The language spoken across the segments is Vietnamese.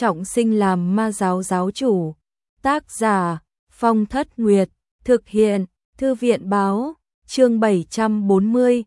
trọng sinh làm ma giáo giáo chủ. Tác giả Phong Thất Nguyệt, thực hiện Thư viện báo, chương 740,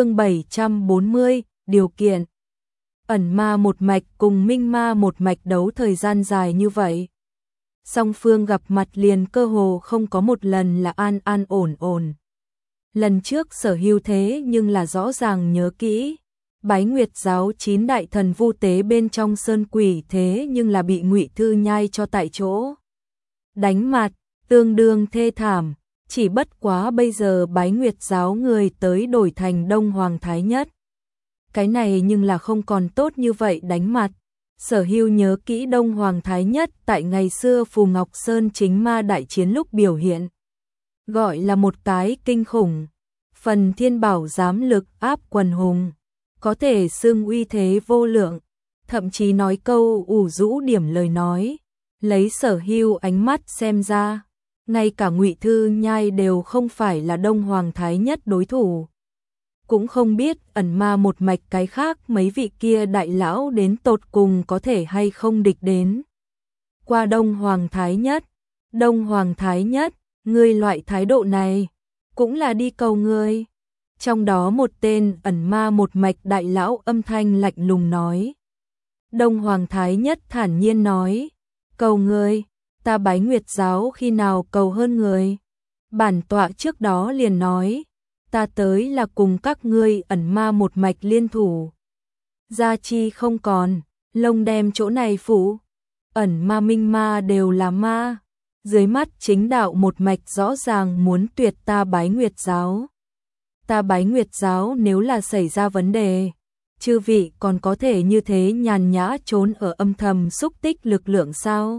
điều kiện. Ẩn ma một mạch cùng minh ma một mạch đấu thời gian dài như vậy. Song phương gặp mặt liền cơ hồ không có một lần là an an ổn ổn. Lần trước Sở Hưu thế nhưng là rõ ràng nhớ kỹ. Bái Nguyệt giáo 9 đại thần vu tế bên trong sơn quỷ thế nhưng là bị Ngụy Thư nhai cho tại chỗ. Đánh mặt, tương đương thê thảm, chỉ bất quá bây giờ Bái Nguyệt giáo người tới đổi thành Đông Hoàng Thái Nhất. Cái này nhưng là không còn tốt như vậy đánh mặt. Sở Hưu nhớ kỹ Đông Hoàng Thái Nhất tại ngày xưa Phù Ngọc Sơn chính ma đại chiến lúc biểu hiện. Gọi là một cái kinh khủng. Phần thiên bảo giám lực áp quần hùng. Có thể xưng uy thế vô lượng. Thậm chí nói câu ủ rũ điểm lời nói. Lấy Sở Hưu ánh mắt xem ra. Ngay cả Ngụy Thư nhai đều không phải là Đông Hoàng Thái Nhất đối thủ. Cũng không biết ẩn ma một mạch cái khác mấy vị kia đại lão đến tột cùng có thể hay không địch đến. Qua Đông Hoàng Thái Nhất. Đông Hoàng Thái Nhất, ngươi loại thái độ này, cũng là đi cầu ngươi. Trong đó một tên ẩn ma một mạch đại lão âm thanh lạnh lùng nói. Đông Hoàng Thái Nhất thản nhiên nói, cầu ngươi, ta Bái Nguyệt giáo khi nào cầu hơn người. Bản tọa trước đó liền nói, ta tới là cùng các ngươi ẩn ma một mạch liên thủ. Gia chi không còn, lông đem chỗ này phủ, ẩn ma minh ma đều là ma. Dưới mắt chính đạo một mạch rõ ràng muốn tuyệt ta Bái Nguyệt giáo. Ta Bái Nguyệt giáo nếu là xảy ra vấn đề, chư vị còn có thể như thế nhàn nhã trốn ở âm thầm xúc tích lực lượng sao?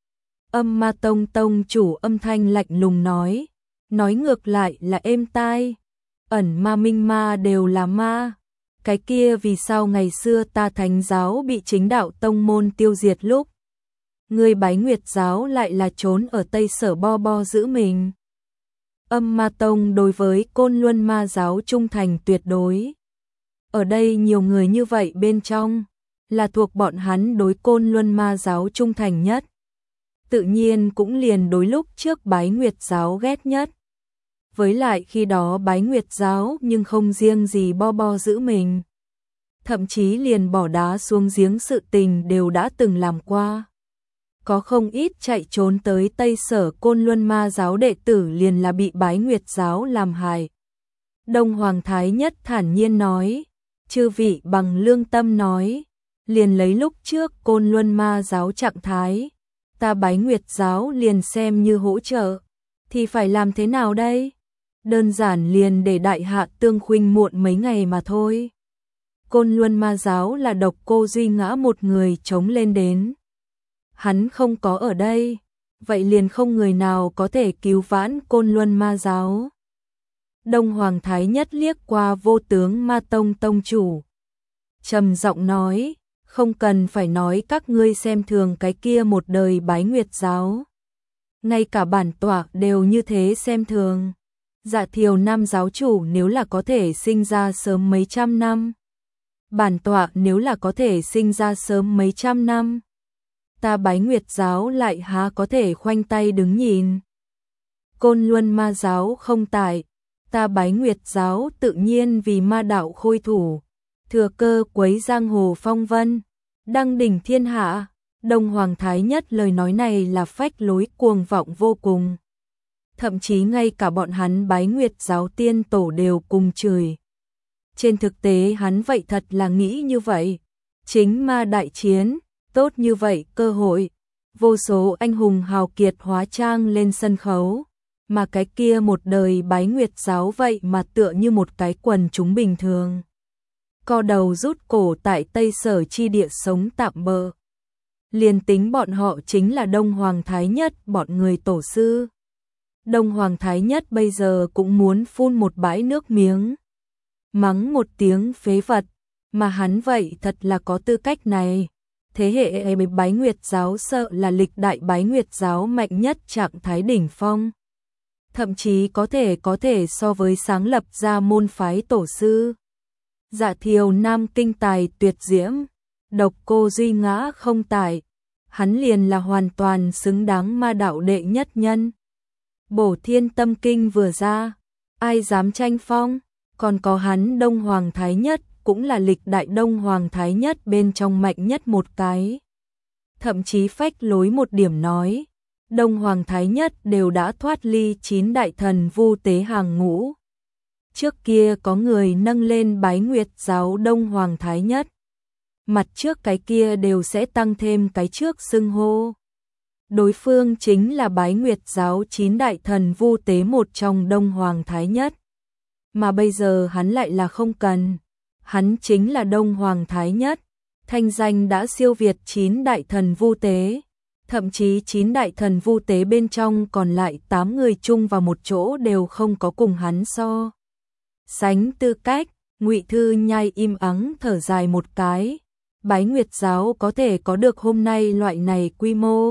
Âm ma tông tông chủ âm thanh lạnh lùng nói ngược lại là êm tai. Ẩn ma minh ma đều là ma. Cái kia vì sao ngày xưa ta Thánh giáo bị chính đạo tông môn tiêu diệt lúc, người Bái Nguyệt giáo lại là trốn ở Tây Sở bo bo giữ mình. Âm ma tông đối với Côn Luân ma giáo trung thành tuyệt đối. Ở đây nhiều người như vậy bên trong, là thuộc bọn hắn đối Côn Luân ma giáo trung thành nhất. Tự nhiên cũng liền đối lúc trước Bái Nguyệt giáo ghét nhất. Với lại khi đó Bái Nguyệt giáo nhưng không riêng gì bo bo giữ mình. Thậm chí liền bỏ đá xuống giếng sự tình đều đã từng làm qua. Có không ít chạy trốn tới Tây Sở Côn Luân ma giáo đệ tử liền là bị Bái Nguyệt giáo làm hại. Đông Hoàng Thái Nhất thản nhiên nói, chư vị bằng lương tâm nói, liền lấy lúc trước Côn Luân ma giáo trạng thái, ta Bái Nguyệt giáo liền xem như hỗ trợ, thì phải làm thế nào đây? Đơn giản liền để đại hạ tương khuynh muộn mấy ngày mà thôi. Côn Luân ma giáo là độc cô Duy Ngã một người chống lên đến. Hắn không có ở đây, vậy liền không người nào có thể cứu vãn Côn Luân ma giáo. Đông Hoàng Thái Nhất liếc qua Vô Tướng ma tông tông chủ, trầm giọng nói, không cần phải nói các ngươi xem thường cái kia một đời Bái Nguyệt giáo. Ngay cả bản tọa đều như thế xem thường. Dạ Thiều Nam giáo chủ nếu là có thể sinh ra sớm mấy trăm năm. Bản tọa nếu là có thể sinh ra sớm mấy trăm năm. Ta Bái Nguyệt giáo lại há có thể khoanh tay đứng nhìn. Côn Luân ma giáo không tại, ta Bái Nguyệt giáo tự nhiên vì ma đạo khôi thủ, thừa cơ quấy giang hồ phong vân, đăng đỉnh thiên hạ. Đông Hoàng Thái Nhất lời nói này là phách lối cuồng vọng vô cùng. Thậm chí ngay cả bọn hắn Bái Nguyệt giáo tiên tổ đều cùng chửi. Trên thực tế hắn vậy thật là nghĩ như vậy. Chính ma đại chiến, tốt như vậy cơ hội, vô số anh hùng hào kiệt hóa trang lên sân khấu, mà cái kia một đời Bái Nguyệt giáo vậy mà tựa như một cái quần chúng bình thường. Co đầu rút cổ tại Tây Sở chi địa sống tạm bợ. Liền tính bọn họ chính là Đông Hoàng Thái Nhất bọn người tổ sư. Đông Hoàng Thái Nhất bây giờ cũng muốn phun một bãi nước miếng. Mắng một tiếng phế vật, mà hắn vậy thật là có tư cách này. Thế hệ Bái Nguyệt giáo sợ là lịch đại Bái Nguyệt giáo mạnh nhất trạng thái đỉnh phong. Thậm chí có thể so với sáng lập ra môn phái tổ sư. Dạ Thiều Nam kinh tài tuyệt diễm, độc cô Duy Ngã không tại, hắn liền là hoàn toàn xứng đáng ma đạo đệ nhất nhân. Bổ Thiên Tâm Kinh vừa ra, ai dám tranh phong, còn có hắn Đông Hoàng Thái Nhất, cũng là lịch đại Đông Hoàng Thái Nhất bên trong mạnh nhất một cái. Thậm chí phách lối một điểm nói, Đông Hoàng Thái Nhất đều đã thoát ly 9 đại thần vu tế hàng ngũ. Trước kia có người nâng lên Bái Nguyệt giáo Đông Hoàng Thái Nhất, mặt trước cái kia đều sẽ tăng thêm cái trước xưng hô. Đối phương chính là Bái Nguyệt giáo 9 đại thần vu tế một trong Đông Hoàng Thái Nhất. Mà bây giờ hắn lại là không cần, hắn chính là Đông Hoàng Thái Nhất, thanh danh đã siêu việt 9 đại thần vu tế. Thậm chí 9 đại thần vu tế bên trong còn lại 8 người chung vào một chỗ đều không có cùng hắn so sánh tư cách. Ngụy Thư Nhai im ắng thở dài một cái, Bái Nguyệt giáo có thể có được hôm nay loại này quy mô,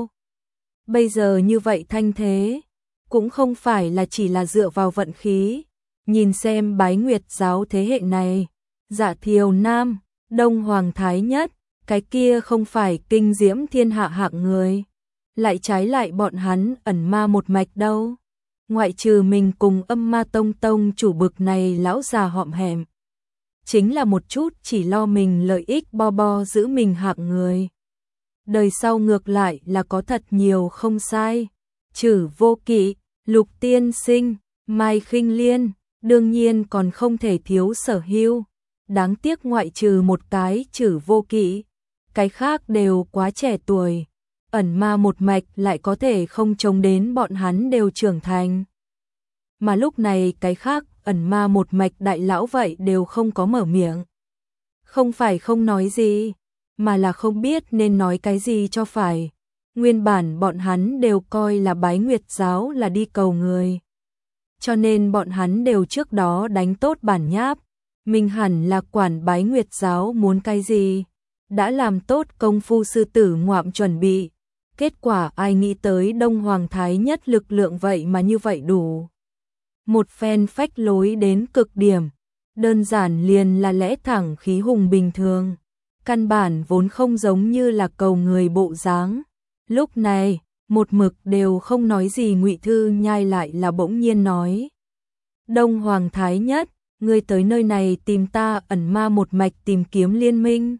bây giờ như vậy thanh thế, cũng không phải là chỉ là dựa vào vận khí. Nhìn xem Bái Nguyệt giáo thế hệ này, Dạ Thiều Nam, Đông Hoàng Thái Nhất, cái kia không phải kinh diễm thiên hạ hạng người, lại trái lại bọn hắn ẩn ma một mạch đâu. Ngoại trừ mình cùng Âm Ma Tông tông chủ bực này lão già họm hẹm, chính là một chút chỉ lo mình lợi ích bo bo giữ mình hạng người. Đời sau ngược lại là có thật nhiều không sai. Chử Vô Kỵ, Lục Tiên Sinh, Mai Khinh Liên, đương nhiên còn không thể thiếu Sở Hưu. Đáng tiếc ngoại trừ một cái Chử Vô Kỵ, cái khác đều quá trẻ tuổi. Ẩn ma một mạch lại có thể không trông đến bọn hắn đều trưởng thành. Mà lúc này cái khác ẩn ma một mạch đại lão vậy đều không có mở miệng. Không phải không nói gì, mà là không biết nên nói cái gì cho phải. Nguyên bản bọn hắn đều coi là Bái Nguyệt giáo là đi cầu người, cho nên bọn hắn đều trước đó đánh tốt bản nháp, mình hẳn là quản Bái Nguyệt giáo muốn cái gì, đã làm tốt công phu sư tử ngoạm chuẩn bị. Kết quả ai nghĩ tới Đông Hoàng Thái Nhất lực lượng vậy mà như vậy đủ. Một phen phách lối đến cực điểm, đơn giản liền là lẽ thẳng khí hùng bình thường, căn bản vốn không giống như là cầu người bộ dáng. Lúc này, một mực đều không nói gì Ngụy Thư Nhai lại là bỗng nhiên nói: Đông Hoàng Thái Nhất, ngươi tới nơi này tìm ta ẩn ma một mạch tìm kiếm liên minh,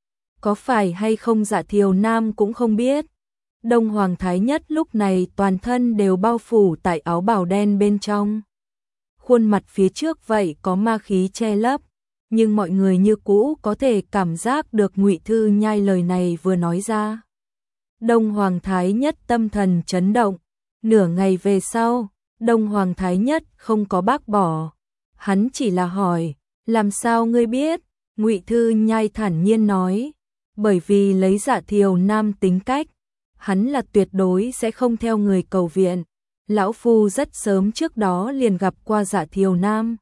có phải hay không Dạ Thiều Nam cũng không biết. Đông Hoàng Thái Nhất lúc này toàn thân đều bao phủ tại áo bào đen bên trong, khuôn mặt phía trước vậy có ma khí che lấp, nhưng mọi người như cũ có thể cảm giác được Ngụy Thư Nhai lời này vừa nói ra. Đông Hoàng Thái Nhất tâm thần chấn động, nửa ngày về sau, Đông Hoàng Thái Nhất không có bác bỏ, hắn chỉ là hỏi: làm sao ngươi biết? Ngụy Thư Nhai thản nhiên nói: bởi vì lấy Dạ Thiều Nam tính cách, hắn là tuyệt đối sẽ không theo người cầu viện. Lão Phu rất sớm trước đó liền gặp qua Dạ Thiều Nam.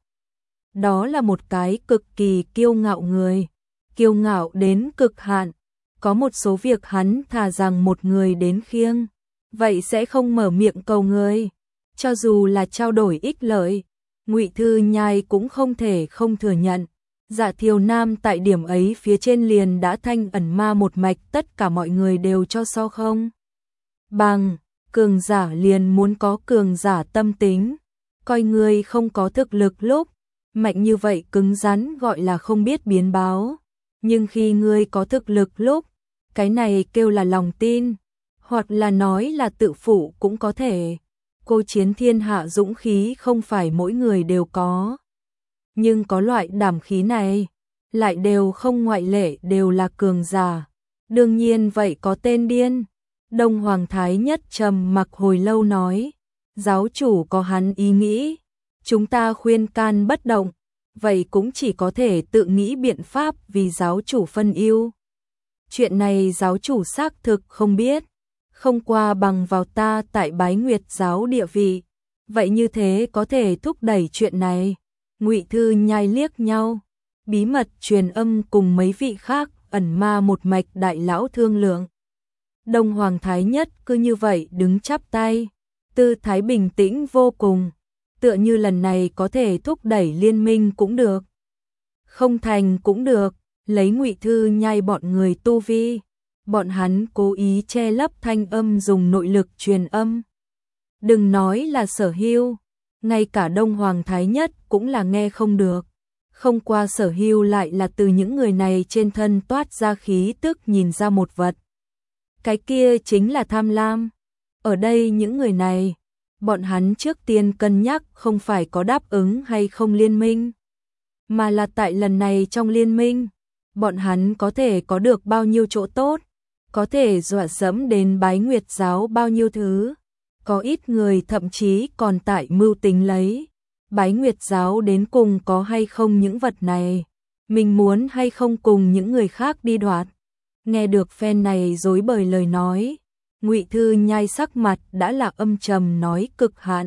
Đó là một cái cực kỳ kiêu ngạo người, kiêu ngạo đến cực hạn. Có một số việc hắn thà rằng một người đến khiêng, vậy sẽ không mở miệng cầu người. Cho dù là trao đổi ích lợi, Ngụy Thư Nhai cũng không thể không thừa nhận. Dạ Thiều Nam tại điểm ấy phía trên liền đã thanh ẩn ma một mạch, tất cả mọi người đều cho so không bằng. Cường giả liền muốn có cường giả tâm tính, coi người không có thực lực lúc mạnh như vậy cứng rắn gọi là không biết biến báo, nhưng khi ngươi có thực lực lúc, cái này kêu là lòng tin, hoặc là nói là tự phụ cũng có thể. Cô chiến thiên hạ dũng khí không phải mỗi người đều có, nhưng có loại đảm khí này, lại đều không ngoại lệ đều là cường giả. Đương nhiên vậy có tên điên. Đông Hoàng Thái Nhất trầm mặc hồi lâu nói: giáo chủ có hắn ý nghĩ, chúng ta khuyên can bất động, vậy cũng chỉ có thể tự nghĩ biện pháp vì giáo chủ phân ưu. Chuyện này giáo chủ xác thực không biết, không qua bằng vào ta tại Bái Nguyệt giáo địa vị, vậy như thế có thể thúc đẩy chuyện này. Ngụy Thư Nhai liếc nhau, bí mật truyền âm cùng mấy vị khác ẩn ma một mạch đại lão thương lượng. Đông Hoàng Thái Nhất cứ như vậy đứng chắp tay, tư thái bình tĩnh vô cùng, tựa như lần này có thể thúc đẩy liên minh cũng được, không thành cũng được, lấy Ngụy Thư Nhai bọn người tu vi, bọn hắn cố ý che lấp thanh âm dùng nội lực truyền âm. Đừng nói là Sở Hưu, ngay cả Đông Hoàng Thái Nhất cũng là nghe không được. Không qua Sở Hưu lại là từ những người này trên thân toát ra khí tức nhìn ra một vật. Cái kia chính là tham lam. Ở đây những người này, bọn hắn trước tiên cân nhắc không phải có đáp ứng hay không liên minh, mà là tại lần này trong liên minh, bọn hắn có thể có được bao nhiêu chỗ tốt, có thể dọa dẫm đến Bái Nguyệt giáo bao nhiêu thứ. Có ít người thậm chí còn tại mưu tính lấy Bái Nguyệt giáo đến cùng có hay không những vật này, mình muốn hay không cùng những người khác đi đoạt. Nghe được phen này dối bời lời nói, Ngụy Thư Nhai sắc mặt đã là âm trầm nói cực hạn.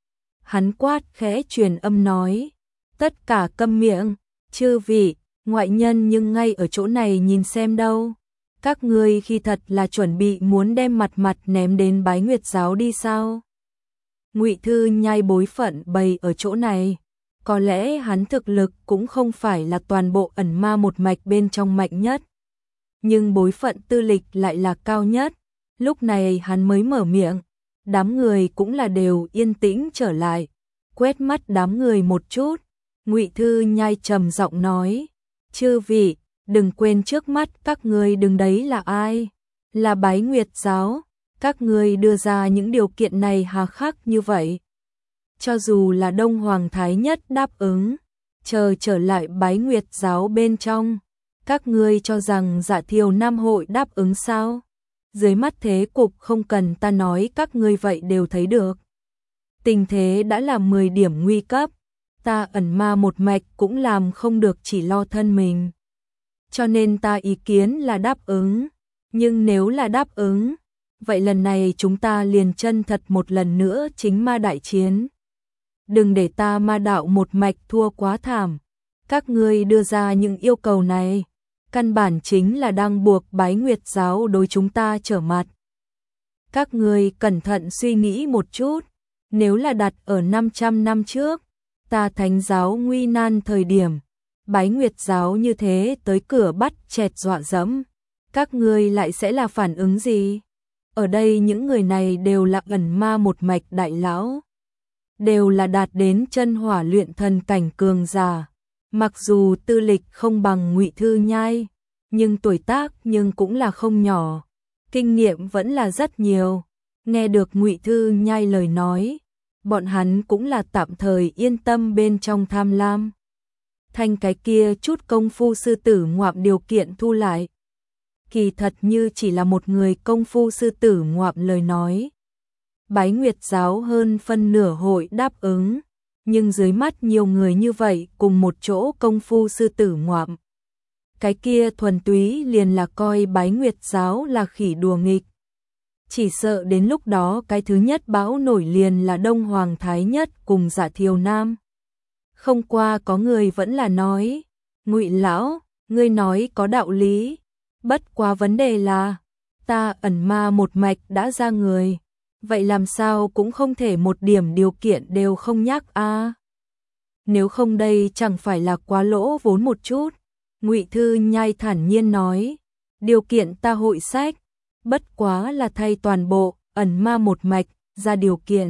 Hắn quát khẽ truyền âm nói, tất cả câm miệng, chư vị, ngoại nhân nhưng ngay ở chỗ này nhìn xem đâu. Các ngươi khi thật là chuẩn bị muốn đem mặt ném đến Bái Nguyệt giáo đi sao? Ngụy Thư Nhai bối phận bày ở chỗ này, có lẽ hắn thực lực cũng không phải là toàn bộ ẩn ma một mạch bên trong mạnh nhất, nhưng bối phận tư lịch lại là cao nhất. Lúc này hắn mới mở miệng, đám người cũng là đều yên tĩnh trở lại, quét mắt đám người một chút, Ngụy Thư Nhai trầm giọng nói, chư vị, đừng quên trước mắt các ngươi đứng đấy là ai, là Bái Nguyệt giáo, các ngươi đưa ra những điều kiện này hà khắc như vậy. Cho dù là Đông Hoàng Thái Nhất đáp ứng, chờ trở lại Bái Nguyệt giáo bên trong, các ngươi cho rằng Dạ Thiều Nam hội đáp ứng sao? Dưới mắt thế cục không cần ta nói các ngươi vậy đều thấy được. Tình thế đã là 10 điểm nguy cấp, ta ẩn ma một mạch cũng làm không được chỉ lo thân mình. Cho nên ta ý kiến là đáp ứng, nhưng nếu là đáp ứng, vậy lần này chúng ta liền chân thật một lần nữa chính ma đại chiến. Đừng để ta ma đạo một mạch thua quá thảm. Các ngươi đưa ra những yêu cầu này, căn bản chính là đang buộc Bái Nguyệt giáo đối chúng ta trở mặt. Các ngươi cẩn thận suy nghĩ một chút, nếu là đặt ở 500 năm trước, ta Thánh giáo nguy nan thời điểm, Bái Nguyệt giáo như thế tới cửa bắt chẹt dọa dẫm, các ngươi lại sẽ là phản ứng gì? Ở đây những người này đều là ẩn ma một mạch đại lão, đều là đạt đến chân hỏa luyện thần cảnh cường giả. Mặc dù tư lịch không bằng Ngụy Thư Nhai, nhưng tuổi tác nhưng cũng là không nhỏ, kinh nghiệm vẫn là rất nhiều. Nghe được Ngụy Thư Nhai lời nói, bọn hắn cũng là tạm thời yên tâm bên trong tham lam. Thành cái kia chút công phu sư tử ngoạm điều kiện thu lại. Kỳ thật như chỉ là một người công phu sư tử ngoạm lời nói, Bái Nguyệt giáo hơn phân nửa hội đáp ứng, nhưng dưới mắt nhiều người như vậy cùng một chỗ công phu sư tử ngoạm, cái kia thuần túy liền là coi Bái Nguyệt giáo là khỉ đùa nghịch. Chỉ sợ đến lúc đó cái thứ nhất bão nổi liền là Đông Hoàng Thái Nhất cùng Dạ Thiều Nam. Không qua có người vẫn là nói, Ngụy lão, ngươi nói có đạo lý, bất quá vấn đề là, ta ẩn ma một mạch đã ra người, vậy làm sao cũng không thể một điểm điều kiện đều không nhắc a. Nếu không đây chẳng phải là quá lỗ vốn một chút. Ngụy Thư Nhai thản nhiên nói, điều kiện ta hội sách, bất quá là thay toàn bộ ẩn ma một mạch ra điều kiện,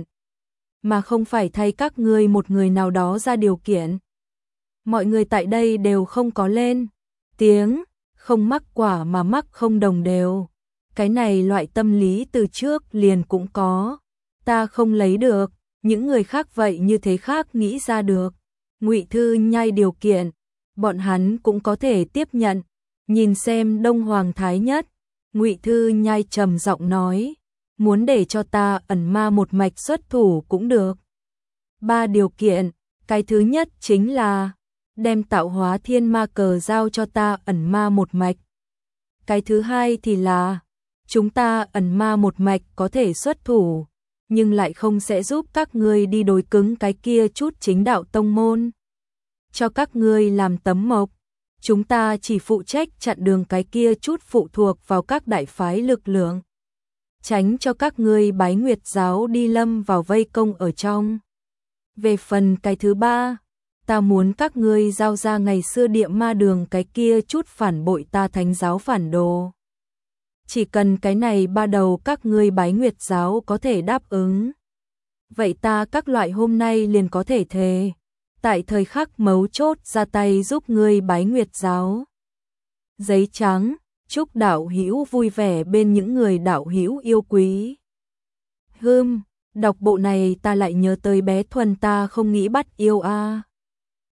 mà không phải thay các ngươi một người nào đó ra điều kiện. Mọi người tại đây đều không có lên tiếng, không mắc quả mà mắc không đồng đều. Cái này loại tâm lý từ trước liền cũng có, ta không lấy được, những người khác vậy như thế khác nghĩ ra được. Ngụy Thư Nhai điều kiện, bọn hắn cũng có thể tiếp nhận. Nhìn xem Đông Hoàng Thái Nhất, Ngụy Thư Nhai trầm giọng nói, muốn để cho ta ẩn ma một mạch xuất thủ cũng được. 3 điều kiện, cái thứ nhất chính là đem tạo hóa thiên ma cờ giao cho ta ẩn ma một mạch. Cái thứ hai thì là chúng ta ẩn ma một mạch có thể xuất thủ, nhưng lại không sẽ giúp các ngươi đi đối cứng cái kia chút chính đạo tông môn. Cho các ngươi làm tấm mộc, chúng ta chỉ phụ trách chặn đường cái kia chút phụ thuộc vào các đại phái lực lượng, tránh cho các ngươi Bái Nguyệt giáo đi lâm vào vây công ở trong. Về phần cái thứ ba, ta muốn các ngươi giao ra ngày xưa địa ma đường cái kia chút phản bội ta Thánh giáo phản đồ. chỉ cần cái này ba đầu các ngươi bái Nguyệt giáo có thể đáp ứng. Vậy ta các loại hôm nay liền có thể thề, tại thời khắc mấu chốt ra tay giúp ngươi bái Nguyệt giáo. Giấy trắng, chúc đạo hữu vui vẻ bên những người đạo hữu yêu quý. Đọc bộ này ta lại nhớ tới bé Thuần ta không nghĩ bắt yêu a.